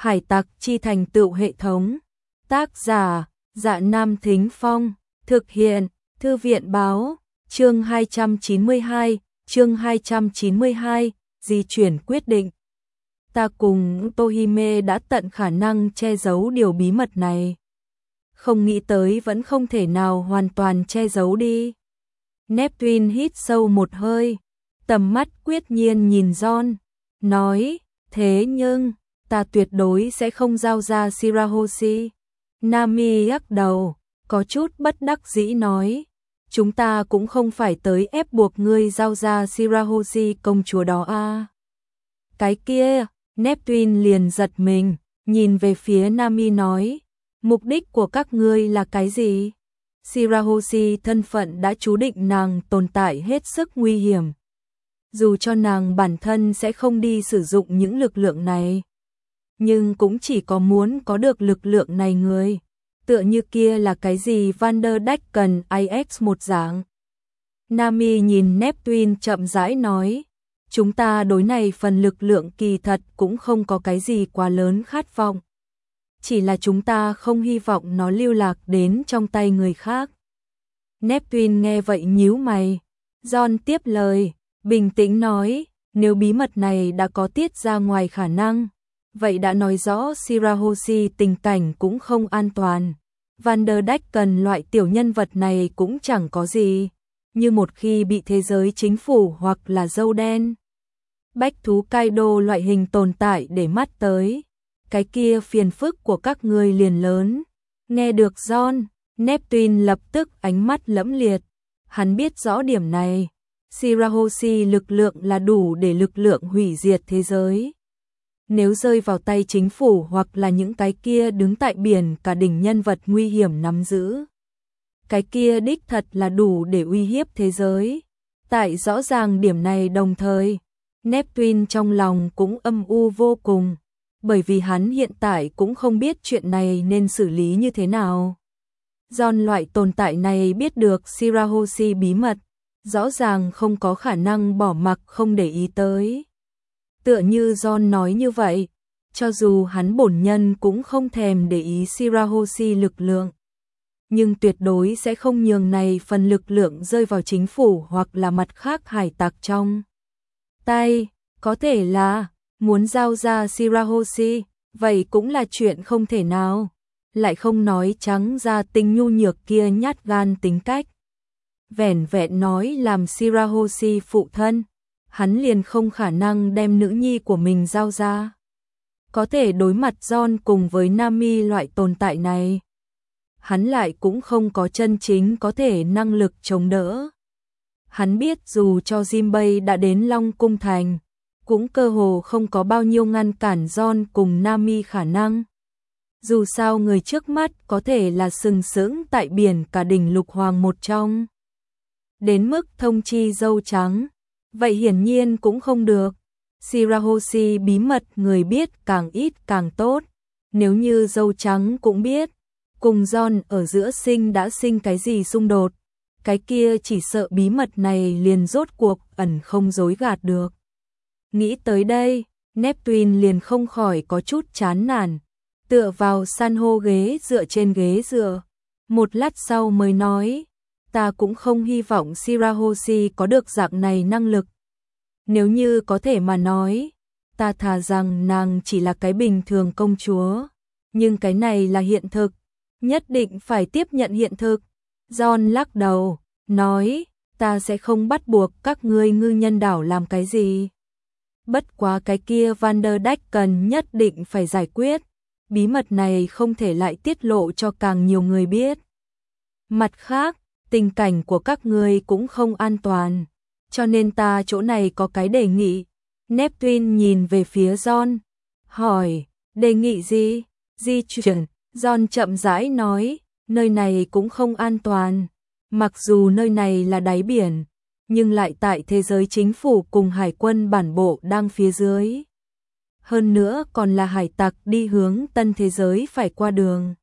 Hải tặc chi thành tựu hệ thống. Tác giả, Dạ Nam Thính Phong. Thực hiện, Thư viện báo. Chương 292, di chuyển quyết định. Ta cùng Tohime đã tận khả năng che giấu điều bí mật này. Không nghĩ tới vẫn không thể nào hoàn toàn che giấu đi. Neptune hít sâu một hơi, tầm mắt quyết nhiên nhìn John, nói, thế nhưng, ta tuyệt đối sẽ không giao ra Shirahoshi. Nami lắc đầu, có chút bất đắc dĩ nói, chúng ta cũng không phải tới ép buộc ngươi giao ra Shirahoshi công chúa đó à. Cái kia, Neptune liền giật mình, nhìn về phía Nami nói, mục đích của các ngươi là cái gì? Shirahoshi thân phận đã chú định nàng tồn tại hết sức nguy hiểm. Dù cho nàng bản thân sẽ không đi sử dụng những lực lượng này, nhưng cũng chỉ có muốn có được lực lượng này người. Tựa như kia là cái gì Vanderdecken IX một dạng. Nami nhìn Neptune chậm rãi nói, chúng ta đối này phần lực lượng kỳ thật cũng không có cái gì quá lớn khát vọng. Chỉ là chúng ta không hy vọng nó lưu lạc đến trong tay người khác. Neptune nghe vậy nhíu mày. John tiếp lời, bình tĩnh nói, nếu bí mật này đã có tiết ra ngoài khả năng, vậy đã nói rõ Shirahoshi tình cảnh cũng không an toàn. Vanderdecken loại tiểu nhân vật này cũng chẳng có gì, như một khi bị thế giới chính phủ hoặc là dâu đen, bách thú Kaido loại hình tồn tại để mắt tới, cái kia phiền phức của các ngươi liền lớn. Nghe được John, Neptune lập tức ánh mắt lẫm liệt, hắn biết rõ điểm này, Shirahoshi lực lượng là đủ để lực lượng hủy diệt thế giới. Nếu rơi vào tay chính phủ hoặc là những cái kia đứng tại biển cả đỉnh nhân vật nguy hiểm nắm giữ, cái kia đích thật là đủ để uy hiếp thế giới. Tại rõ ràng điểm này đồng thời, Neptune trong lòng cũng âm u vô cùng, bởi vì hắn hiện tại cũng không biết chuyện này nên xử lý như thế nào. John loại tồn tại này biết được Shirahoshi bí mật, rõ ràng không có khả năng bỏ mặc không để ý tới. Tựa như John nói như vậy, cho dù hắn bổn nhân cũng không thèm để ý Shirahoshi lực lượng, nhưng tuyệt đối sẽ không nhường này phần lực lượng rơi vào chính phủ hoặc là mặt khác hải tặc trong tay. Có thể là muốn giao ra Shirahoshi, vậy cũng là chuyện không thể nào. Lại không nói trắng ra tình nhu nhược kia nhát gan tính cách. Vẻn vẹn nói làm Shirahoshi phụ thân, hắn liền không khả năng đem nữ nhi của mình giao ra. Có thể đối mặt John cùng với Nami loại tồn tại này, hắn lại cũng không có chân chính có thể năng lực chống đỡ. Hắn biết dù cho Jinbei đã đến Long Cung Thành, cũng cơ hồ không có bao nhiêu ngăn cản John cùng Nami khả năng. Dù sao người trước mắt có thể là sừng sững tại biển cả đỉnh lục hoàng một trong. Đến mức thông chi dâu trắng, vậy hiển nhiên cũng không được. Shirahoshi bí mật người biết càng ít càng tốt. Nếu như dâu trắng cũng biết, cùng John ở giữa đã sinh cái gì xung đột, cái kia chỉ sợ bí mật này liền rốt cuộc ẩn không dối gạt được. Nghĩ tới đây, Neptune liền không khỏi có chút chán nản, tựa vào san hô ghế dựa trên ghế dựa. Một lát sau mới nói, ta cũng không hy vọng Shirahoshi có được dạng này năng lực. Nếu như có thể mà nói, ta thà rằng nàng chỉ là cái bình thường công chúa. Nhưng cái này là hiện thực, nhất định phải tiếp nhận hiện thực. John lắc đầu, nói, ta sẽ không bắt buộc các ngươi ngư nhân đảo làm cái gì. Bất quá cái kia Vanderdecken nhất định phải giải quyết. Bí mật này không thể lại tiết lộ cho càng nhiều người biết. Mặt khác, tình cảnh của các ngươi cũng không an toàn, cho nên ta chỗ này có cái đề nghị. Neptune nhìn về phía John, hỏi, đề nghị gì? Di chuyển. John chậm rãi nói, nơi này cũng không an toàn. Mặc dù nơi này là đáy biển, nhưng lại tại thế giới chính phủ cùng hải quân bản bộ đang phía dưới. Hơn nữa còn là hải tặc đi hướng tân thế giới phải qua đường.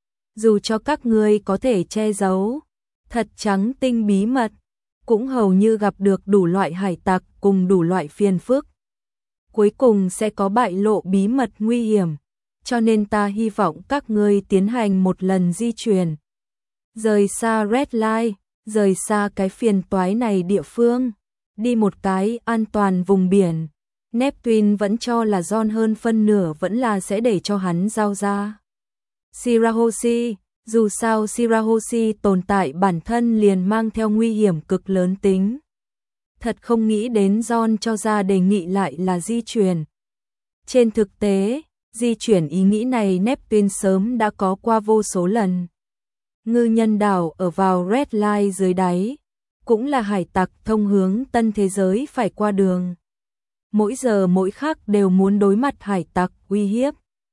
Dù cho các ngươi có thể che giấu thật trắng tinh bí mật, cũng hầu như gặp được đủ loại hải tặc cùng đủ loại phiền phức. Cuối cùng sẽ có bại lộ bí mật nguy hiểm. cho nên ta hy vọng các ngươi tiến hành một lần di chuyển. Rời xa Red Line, rời xa cái phiền toái này địa phương, đi một cái an toàn vùng biển. Neptune vẫn cho là John hơn phân nửa vẫn là sẽ để cho hắn giao ra Shirahoshi, dù sao Shirahoshi tồn tại bản thân liền mang theo nguy hiểm cực lớn tính. Thật không nghĩ đến John cho ra đề nghị lại là di chuyển. Trên thực tế, di chuyển ý nghĩ này Neptune sớm đã có qua vô số lần. Ngư nhân đảo ở vào Red Line dưới đáy, cũng là hải tặc thông hướng tân thế giới phải qua đường. Mỗi giờ mỗi khắc đều muốn đối mặt hải tặc uy hiếp.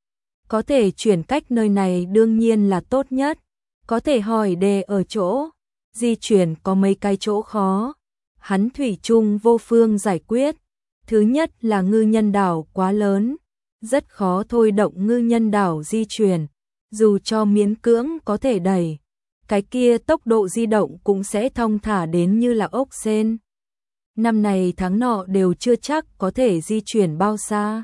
Có thể chuyển cách nơi này đương nhiên là tốt nhất. Có thể hỏi đề ở chỗ, di chuyển có mấy cái chỗ khó. Hắn thủy chung vô phương giải quyết. Thứ nhất là ngư nhân đảo quá lớn, rất khó thôi động ngư nhân đảo di chuyển. Dù cho miễn cưỡng có thể đẩy, cái kia tốc độ di động cũng sẽ thong thả đến như là ốc sên. Năm này tháng nọ đều chưa chắc có thể di chuyển bao xa.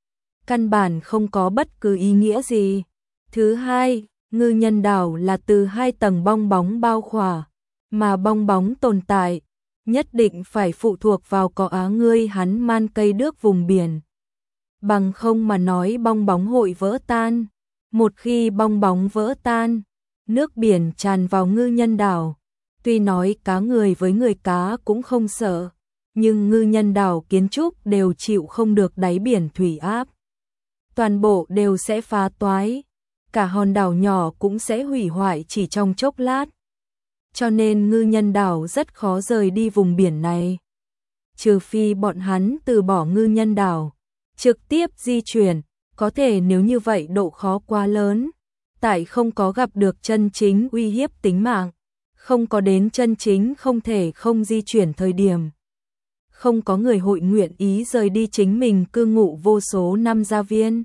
Căn bản không có bất cứ ý nghĩa gì. Thứ hai, ngư nhân đảo là từ 2 tầng bong bóng bao khỏa, mà bong bóng tồn tại, nhất định phải phụ thuộc vào có á ngươi hắn man cây đước vùng biển. Bằng không mà nói bong bóng hội vỡ tan. Một khi bong bóng vỡ tan, nước biển tràn vào ngư nhân đảo. Tuy nói cá người với người cá cũng không sợ, nhưng ngư nhân đảo kiến trúc đều chịu không được đáy biển thủy áp. Toàn bộ đều sẽ phá toái, cả hòn đảo nhỏ cũng sẽ hủy hoại chỉ trong chốc lát. Cho nên ngư nhân đảo rất khó rời đi vùng biển này. Trừ phi bọn hắn từ bỏ ngư nhân đảo, trực tiếp di chuyển, có thể nếu như vậy độ khó quá lớn. Tại không có gặp được chân chính uy hiếp tính mạng, không có đến chân chính không thể không di chuyển thời điểm. Không có người hội nguyện ý rời đi chính mình cư ngụ vô số năm gia viên.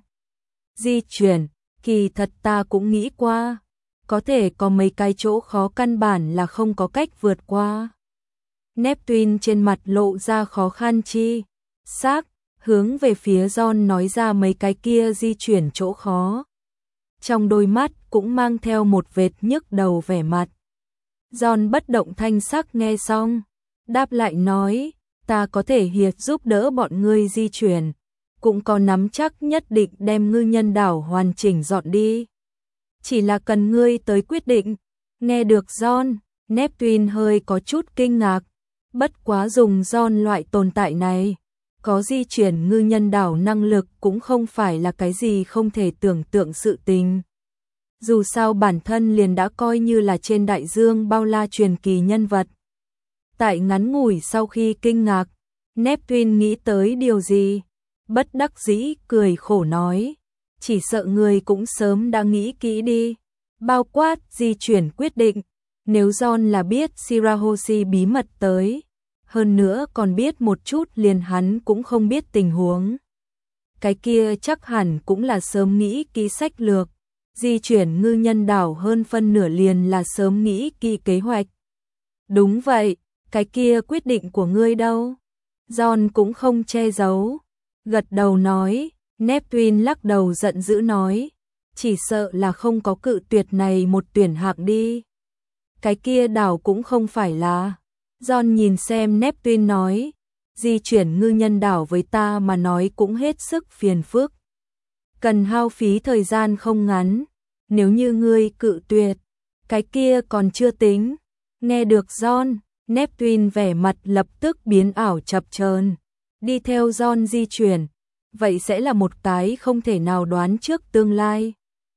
Di chuyển, kỳ thật ta cũng nghĩ qua, có thể có mấy cái chỗ khó căn bản là không có cách vượt qua. Neptune trên mặt lộ ra khó khăn chi xác, hướng về phía John nói ra mấy cái kia di chuyển chỗ khó. Trong đôi mắt cũng mang theo một vệt nhức đầu vẻ mặt. John bất động thanh sắc nghe xong, đáp lại nói, ta có thể hiệp giúp đỡ bọn ngươi di chuyển, cũng có nắm chắc nhất định đem ngư nhân đảo hoàn chỉnh dọn đi. Chỉ là cần ngươi tới quyết định. Nghe được John, Neptune hơi có chút kinh ngạc, bất quá dùng John loại tồn tại này, có di chuyển ngư nhân đảo năng lực cũng không phải là cái gì không thể tưởng tượng sự tình. Dù sao bản thân liền đã coi như là trên đại dương bao la truyền kỳ nhân vật. Tại ngắn ngủi sau khi kinh ngạc, Neptune nghĩ tới điều gì? Bất đắc dĩ cười khổ nói, chỉ sợ người cũng sớm đã nghĩ kỹ đi. Bao quát di chuyển quyết định, nếu John là biết Shirahoshi bí mật tới, hơn nữa còn biết một chút liền hắn cũng không biết tình huống. Cái kia chắc hẳn cũng là sớm nghĩ kỹ sách lược, di chuyển ngư nhân đảo hơn phân nửa liền là sớm nghĩ kỹ kế hoạch. Đúng vậy, cái kia quyết định của ngươi đâu? John cũng không che giấu, gật đầu nói. Neptune lắc đầu giận dữ nói, chỉ sợ là không có cự tuyệt này một tuyển hạng đi. Cái kia đảo cũng không phải là. John nhìn xem Neptune nói, di chuyển ngư nhân đảo với ta mà nói cũng hết sức phiền phức. Cần hao phí thời gian không ngắn, nếu như ngươi cự tuyệt, cái kia còn chưa tính. Nghe được John, Neptune vẻ mặt lập tức biến ảo chập chờn. Đi theo John di chuyển, vậy sẽ là một cái không thể nào đoán trước tương lai.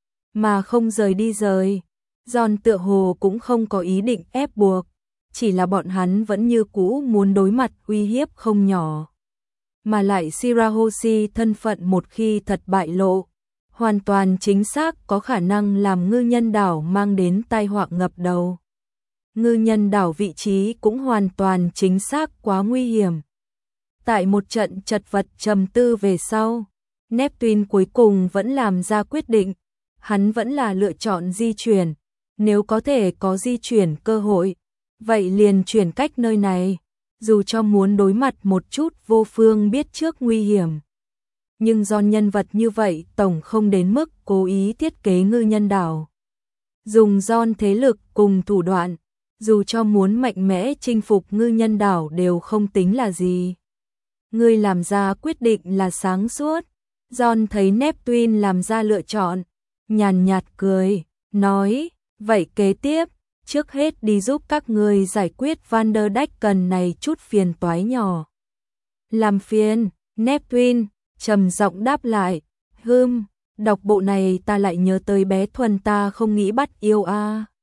Mà không rời đi rời, John tựa hồ cũng không có ý định ép buộc, chỉ là bọn hắn vẫn như cũ muốn đối mặt uy hiếp không nhỏ. Mà lại Shirahoshi thân phận một khi thật bại lộ, hoàn toàn chính xác có khả năng làm ngư nhân đảo mang đến tai họa ngập đầu. Ngư nhân đảo vị trí cũng hoàn toàn chính xác quá nguy hiểm. Tại một trận chật vật trầm tư về sau, Neptune cuối cùng vẫn làm ra quyết định, hắn vẫn là lựa chọn di chuyển, nếu có thể có di chuyển cơ hội, vậy liền chuyển cách nơi này, dù cho muốn đối mặt một chút vô phương biết trước nguy hiểm. nhưng John nhân vật như vậy tổng không đến mức cố ý thiết kế ngư nhân đảo. Dùng John thế lực cùng thủ đoạn, dù cho muốn mạnh mẽ chinh phục ngư nhân đảo đều không tính là gì. Ngươi làm ra quyết định là sáng suốt. John thấy Neptune làm ra lựa chọn, nhàn nhạt cười, nói, vậy kế tiếp, trước hết đi giúp các ngươi giải quyết Vanderdecken này chút phiền toái nhỏ. Làm phiền, Neptune trầm giọng đáp lại, đọc bộ này ta lại nhớ tới bé Thuần ta không nghĩ bắt yêu a.